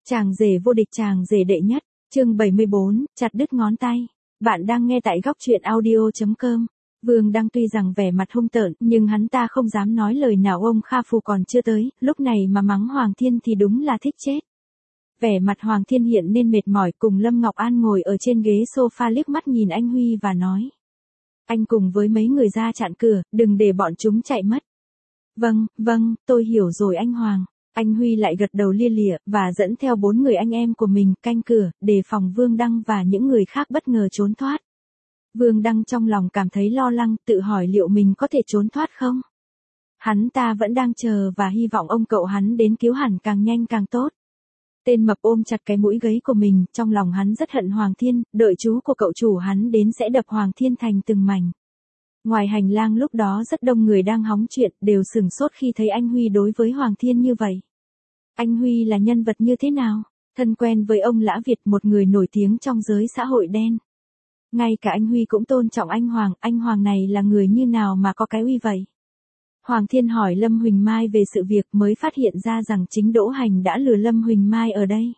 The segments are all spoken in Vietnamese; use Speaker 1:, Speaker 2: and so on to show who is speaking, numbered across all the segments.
Speaker 1: Chàng rể vô địch, chàng rể đệ nhất, chương 74, chặt đứt ngón tay. Bạn đang nghe tại góc truyện audio.com. Vương Đăng tuy rằng vẻ mặt hung tợn, nhưng hắn ta không dám nói lời nào. Ông Kha Phù còn chưa tới, lúc này mà mắng Hoàng Thiên thì đúng là thích chết. Vẻ mặt Hoàng Thiên hiện nên mệt mỏi, cùng Lâm Ngọc An ngồi ở trên ghế sofa liếc mắt nhìn anh Huy và nói. Anh cùng với mấy người ra chặn cửa, đừng để bọn chúng chạy mất. Vâng, tôi hiểu rồi anh Hoàng. Anh Huy lại gật đầu lia lịa, và dẫn theo 4 người anh em của mình canh cửa, đề phòng Vương Đăng và những người khác bất ngờ trốn thoát. Vương Đăng trong lòng cảm thấy lo lắng, tự hỏi liệu mình có thể trốn thoát không? Hắn ta vẫn đang chờ và hy vọng ông cậu hắn đến cứu hẳn càng nhanh càng tốt. Tên mập ôm chặt cái mũi gáy của mình, trong lòng hắn rất hận Hoàng Thiên, đợi chú của cậu chủ hắn đến sẽ đập Hoàng Thiên thành từng mảnh. Ngoài hành lang lúc đó rất đông người đang hóng chuyện, đều sửng sốt khi thấy anh Huy đối với Hoàng Thiên như vậy. Anh Huy là nhân vật như thế nào? Thân quen với ông Lã Việt, một người nổi tiếng trong giới xã hội đen. Ngay cả anh Huy cũng tôn trọng anh Hoàng này là người như nào mà có cái uy vậy? Hoàng Thiên hỏi Lâm Huỳnh Mai về sự việc mới phát hiện ra rằng chính Đỗ Hành đã lừa Lâm Huỳnh Mai ở đây.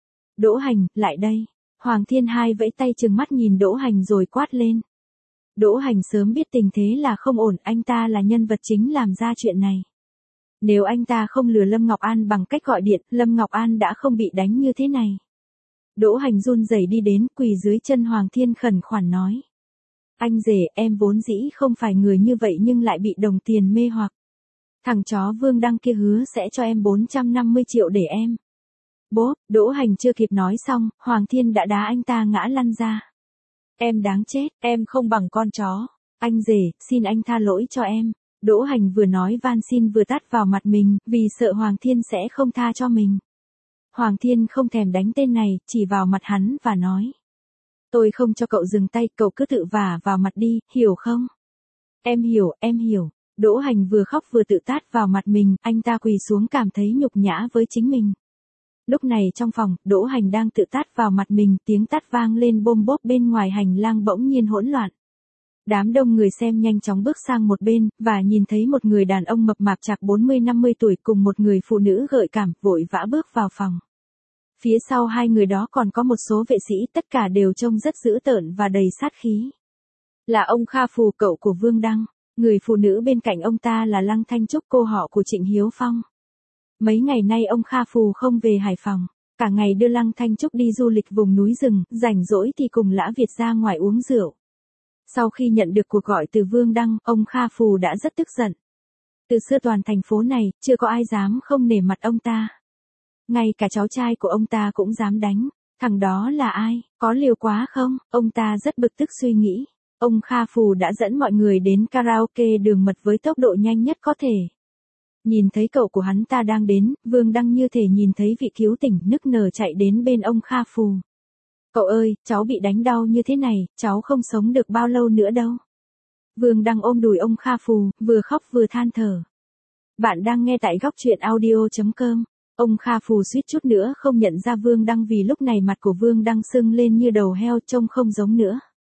Speaker 1: Đỗ Hành, lại đây. Hoàng Thiên hai vẫy tay trừng mắt nhìn Đỗ Hành rồi quát lên. Đỗ Hành sớm biết tình thế là không ổn, anh ta là nhân vật chính làm ra chuyện này. Nếu anh ta không lừa Lâm Ngọc An bằng cách gọi điện, Lâm Ngọc An đã không bị đánh như thế này. Đỗ Hành run rẩy đi đến, quỳ dưới chân Hoàng Thiên khẩn khoản nói. Anh rể, em vốn dĩ không phải người như vậy nhưng lại bị đồng tiền mê hoặc. Thằng chó Vương Đăng kia hứa sẽ cho em 450 triệu để em. Bố, Đỗ Hành chưa kịp nói xong, Hoàng Thiên đã đá anh ta ngã lăn ra. Em đáng chết, em không bằng con chó. Anh rể, xin anh tha lỗi cho em. Đỗ Hành vừa nói van xin vừa tát vào mặt mình, vì sợ Hoàng Thiên sẽ không tha cho mình. Hoàng Thiên không thèm đánh tên này, chỉ vào mặt hắn và nói. Tôi không cho cậu dừng tay, cậu cứ tự vả vào mặt đi, hiểu không? Em hiểu. Đỗ Hành vừa khóc vừa tự tát vào mặt mình, anh ta quỳ xuống cảm thấy nhục nhã với chính mình. Lúc này trong phòng, Đỗ Hành đang tự tát vào mặt mình, tiếng tát vang lên bôm bốp bên ngoài hành lang bỗng nhiên hỗn loạn. Đám đông người xem nhanh chóng bước sang một bên, và nhìn thấy một người đàn ông mập mạp chạc 40-50 tuổi cùng một người phụ nữ gợi cảm, vội vã bước vào phòng. Phía sau hai người đó còn có một số vệ sĩ, tất cả đều trông rất dữ tợn và đầy sát khí. Là ông Kha Phù, cậu của Vương Đăng. Người phụ nữ bên cạnh ông ta là Lăng Thanh Trúc, cô họ của Trịnh Hiếu Phong. Mấy ngày nay ông Kha Phù không về Hải Phòng, cả ngày đưa Lăng Thanh Trúc đi du lịch vùng núi rừng, rảnh rỗi thì cùng Lã Việt ra ngoài uống rượu. Sau khi nhận được cuộc gọi từ Vương Đăng, ông Kha Phù đã rất tức giận. Từ xưa toàn thành phố này, chưa có ai dám không nể mặt ông ta. Ngay cả cháu trai của ông ta cũng dám đánh. Thằng đó là ai, có liều quá không? Ông ta rất bực tức suy nghĩ. Ông Kha Phù đã dẫn mọi người đến karaoke Đường Mật với tốc độ nhanh nhất có thể. Nhìn thấy cậu của hắn ta đang đến, Vương Đăng như thể nhìn thấy vị cứu tỉnh, nức nở chạy đến bên ông Kha Phù. Cậu ơi, cháu bị đánh đau như thế này, cháu không sống được bao lâu nữa đâu. Vương Đăng ôm đùi ông Kha Phù, vừa khóc vừa than thở. Bạn đang nghe tại góc truyện audio.com. Ông Kha Phù suýt chút nữa không nhận ra Vương Đăng vì lúc này mặt của Vương Đăng sưng lên như đầu heo, trông không giống nữa.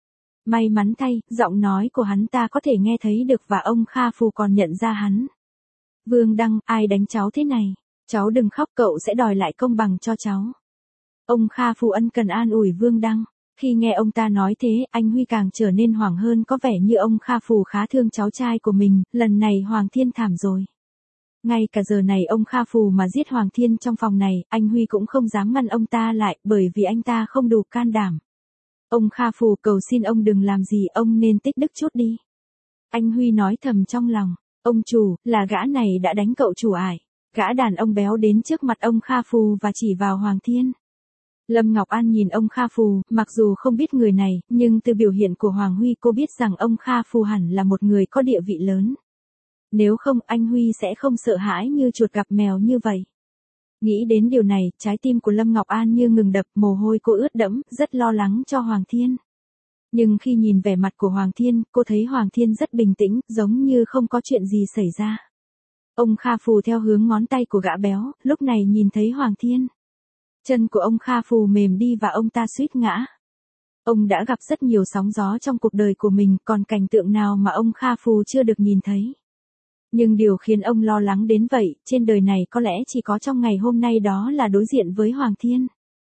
Speaker 1: May mắn thay, giọng nói của hắn ta có thể nghe thấy được và ông Kha Phù còn nhận ra hắn. Vương Đăng, ai đánh cháu thế này? Cháu đừng khóc, cậu sẽ đòi lại công bằng cho cháu. Ông Kha Phù ân cần an ủi Vương Đăng. Khi nghe ông ta nói thế, anh Huy càng trở nên hoảng hơn, có vẻ như ông Kha Phù khá thương cháu trai của mình, lần này Hoàng Thiên thảm rồi. Ngay cả giờ này ông Kha Phù mà giết Hoàng Thiên trong phòng này, anh Huy cũng không dám ngăn ông ta lại, bởi vì anh ta không đủ can đảm. Ông Kha Phù cầu xin ông đừng làm gì, ông nên tích đức chút đi. Anh Huy nói thầm trong lòng, ông chủ, là gã này đã đánh cậu chủ ải. Gã đàn ông béo đến trước mặt ông Kha Phù và chỉ vào Hoàng Thiên. Lâm Ngọc An nhìn ông Kha Phù, mặc dù không biết người này, nhưng từ biểu hiện của Hoàng Huy cô biết rằng ông Kha Phù hẳn là một người có địa vị lớn. Nếu không, anh Huy sẽ không sợ hãi như chuột gặp mèo như vậy. Nghĩ đến điều này, trái tim của Lâm Ngọc An như ngừng đập, mồ hôi cô ướt đẫm, rất lo lắng cho Hoàng Thiên. Nhưng khi nhìn vẻ mặt của Hoàng Thiên, cô thấy Hoàng Thiên rất bình tĩnh, giống như không có chuyện gì xảy ra. Ông Kha Phù theo hướng ngón tay của gã béo, lúc này nhìn thấy Hoàng Thiên. Chân của ông Kha Phù mềm đi và ông ta suýt ngã. Ông đã gặp rất nhiều sóng gió trong cuộc đời của mình, còn cảnh tượng nào mà ông Kha Phù chưa được nhìn thấy. Nhưng điều khiến ông lo lắng đến vậy, trên đời này có lẽ chỉ có trong ngày hôm nay đó là đối diện với Hoàng Thiên.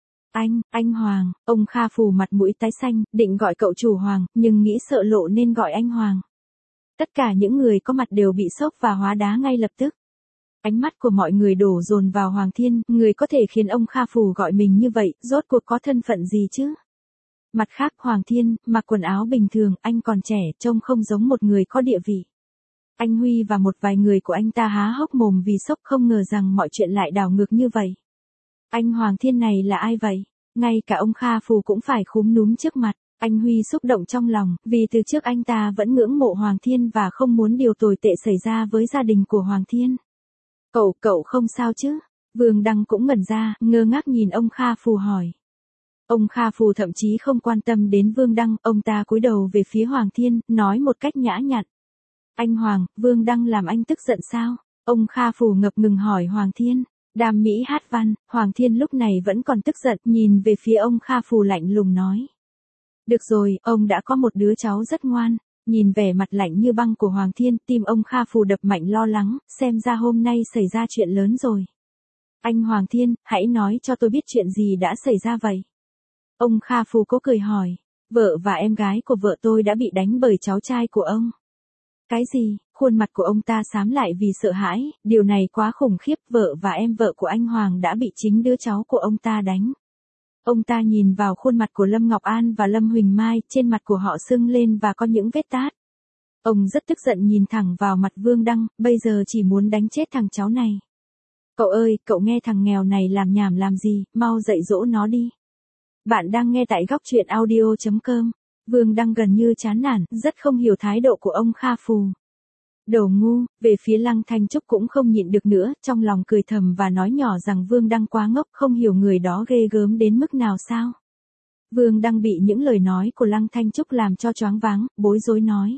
Speaker 1: Anh Hoàng, ông Kha Phù mặt mũi tái xanh, định gọi cậu chủ Hoàng, nhưng nghĩ sợ lộ nên gọi anh Hoàng. Tất cả những người có mặt đều bị sốc và hóa đá ngay lập tức. Ánh mắt của mọi người đổ dồn vào Hoàng Thiên, người có thể khiến ông Kha Phù gọi mình như vậy, rốt cuộc có thân phận gì chứ? Mặt khác, Hoàng Thiên, mặc quần áo bình thường, anh còn trẻ, trông không giống một người có địa vị. Anh Huy và một vài người của anh ta há hốc mồm vì sốc, không ngờ rằng mọi chuyện lại đảo ngược như vậy. Anh Hoàng Thiên này là ai vậy? Ngay cả ông Kha Phù cũng phải khúm núm trước mặt. Anh Huy xúc động trong lòng, vì từ trước anh ta vẫn ngưỡng mộ Hoàng Thiên và không muốn điều tồi tệ xảy ra với gia đình của Hoàng Thiên. Cậu không sao chứ? Vương Đăng cũng ngẩn ra, ngơ ngác nhìn ông Kha Phù hỏi. Ông Kha Phù thậm chí không quan tâm đến Vương Đăng, ông ta cúi đầu về phía Hoàng Thiên, nói một cách nhã nhặn. Anh Hoàng, Vương Đăng làm anh tức giận sao? Ông Kha Phù ngập ngừng hỏi Hoàng Thiên. Đam mỹ hát văn, Hoàng Thiên lúc này vẫn còn tức giận, nhìn về phía ông Kha Phù lạnh lùng nói. Được rồi, ông đã có một đứa cháu rất ngoan. Nhìn vẻ mặt lạnh như băng của Hoàng Thiên, tim ông Kha Phù đập mạnh lo lắng, xem ra hôm nay xảy ra chuyện lớn rồi. Anh Hoàng Thiên, hãy nói cho tôi biết chuyện gì đã xảy ra vậy. Ông Kha Phù cố cười hỏi, vợ và em gái của vợ tôi đã bị đánh bởi cháu trai của ông. Cái gì? Khuôn mặt của ông ta xám lại vì sợ hãi, điều này quá khủng khiếp, vợ và em vợ của anh Hoàng đã bị chính đứa cháu của ông ta đánh. Ông ta nhìn vào khuôn mặt của Lâm Ngọc An và Lâm Huỳnh Mai, trên mặt của họ sưng lên và có những vết tát. Ông rất tức giận nhìn thẳng vào mặt Vương Đăng, bây giờ chỉ muốn đánh chết thằng cháu này. Cậu ơi, cậu nghe thằng nghèo này làm nhảm làm gì, mau dạy dỗ nó đi. Bạn đang nghe tại góc truyện audio.com. Vương Đăng gần như chán nản, rất không hiểu thái độ của ông Kha Phù. Đồ ngu, về phía Lăng Thanh Trúc cũng không nhịn được nữa, trong lòng cười thầm và nói nhỏ rằng Vương Đăng quá ngốc, không hiểu người đó ghê gớm đến mức nào sao. Vương Đăng bị những lời nói của Lăng Thanh Trúc làm cho choáng váng, bối rối nói.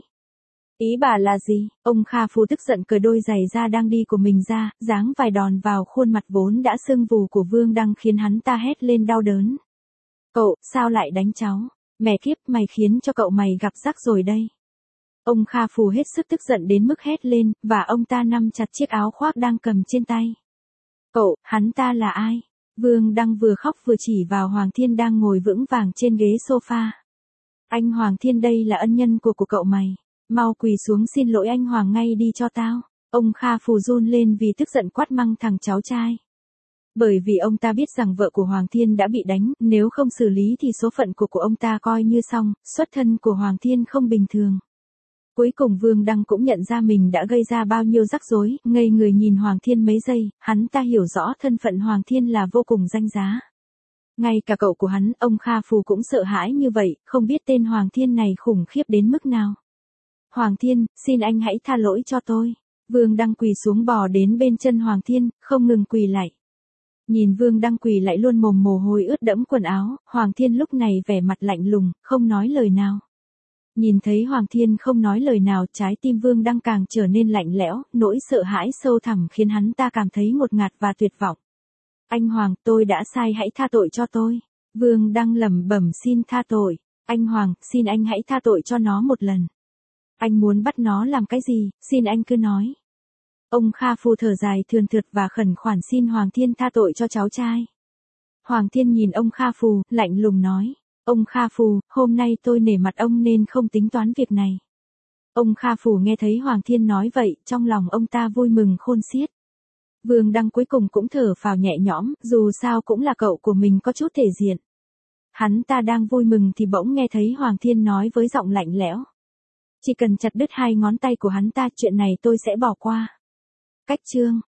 Speaker 1: Ý bà là gì? Ông Kha Phù tức giận cởi đôi giày da đang đi của mình ra, giáng vài đòn vào khuôn mặt vốn đã sưng vù của Vương Đăng khiến hắn ta hét lên đau đớn. Cậu, sao lại đánh cháu? Mẹ kiếp, mày khiến cho cậu mày gặp rắc rồi đây. Ông Kha Phù hết sức tức giận đến mức hét lên, và ông ta nắm chặt chiếc áo khoác đang cầm trên tay. Cậu, hắn ta là ai? Vương Đăng vừa khóc vừa chỉ vào Hoàng Thiên đang ngồi vững vàng trên ghế sofa. Anh Hoàng Thiên đây là ân nhân của cậu mày. Mau quỳ xuống xin lỗi anh Hoàng ngay đi cho tao. Ông Kha Phù run lên vì tức giận quát mắng thằng cháu trai. Bởi vì ông ta biết rằng vợ của Hoàng Thiên đã bị đánh, nếu không xử lý thì số phận của ông ta coi như xong, xuất thân của Hoàng Thiên không bình thường. Cuối cùng Vương Đăng cũng nhận ra mình đã gây ra bao nhiêu rắc rối, ngây người nhìn Hoàng Thiên mấy giây, hắn ta hiểu rõ thân phận Hoàng Thiên là vô cùng danh giá. Ngay cả cậu của hắn, ông Kha Phù cũng sợ hãi như vậy, không biết tên Hoàng Thiên này khủng khiếp đến mức nào. Hoàng Thiên, xin anh hãy tha lỗi cho tôi. Vương Đăng quỳ xuống bò đến bên chân Hoàng Thiên, không ngừng quỳ lại. Nhìn Vương Đăng quỳ lại luôn mồm mồ hôi ướt đẫm quần áo, Hoàng Thiên lúc này vẻ mặt lạnh lùng, không nói lời nào. Nhìn thấy Hoàng Thiên không nói lời nào, trái tim Vương Đăng càng trở nên lạnh lẽo, nỗi sợ hãi sâu thẳm khiến hắn ta cảm thấy ngột ngạt và tuyệt vọng. Anh Hoàng, tôi đã sai, hãy tha tội cho tôi. Vương Đăng lẩm bẩm xin tha tội. Anh Hoàng, xin anh hãy tha tội cho nó một lần. Anh muốn bắt nó làm cái gì, xin anh cứ nói. Ông Kha Phù thở dài thườn thượt và khẩn khoản xin Hoàng Thiên tha tội cho cháu trai. Hoàng Thiên nhìn ông Kha Phù, lạnh lùng nói. Ông Kha Phù, hôm nay tôi nể mặt ông nên không tính toán việc này. Ông Kha Phù nghe thấy Hoàng Thiên nói vậy, trong lòng ông ta vui mừng khôn xiết. Vương Đăng cuối cùng cũng thở phào nhẹ nhõm, dù sao cũng là cậu của mình có chút thể diện. Hắn ta đang vui mừng thì bỗng nghe thấy Hoàng Thiên nói với giọng lạnh lẽo. Chỉ cần chặt đứt 2 ngón tay của hắn ta, chuyện này tôi sẽ bỏ qua. Cách chương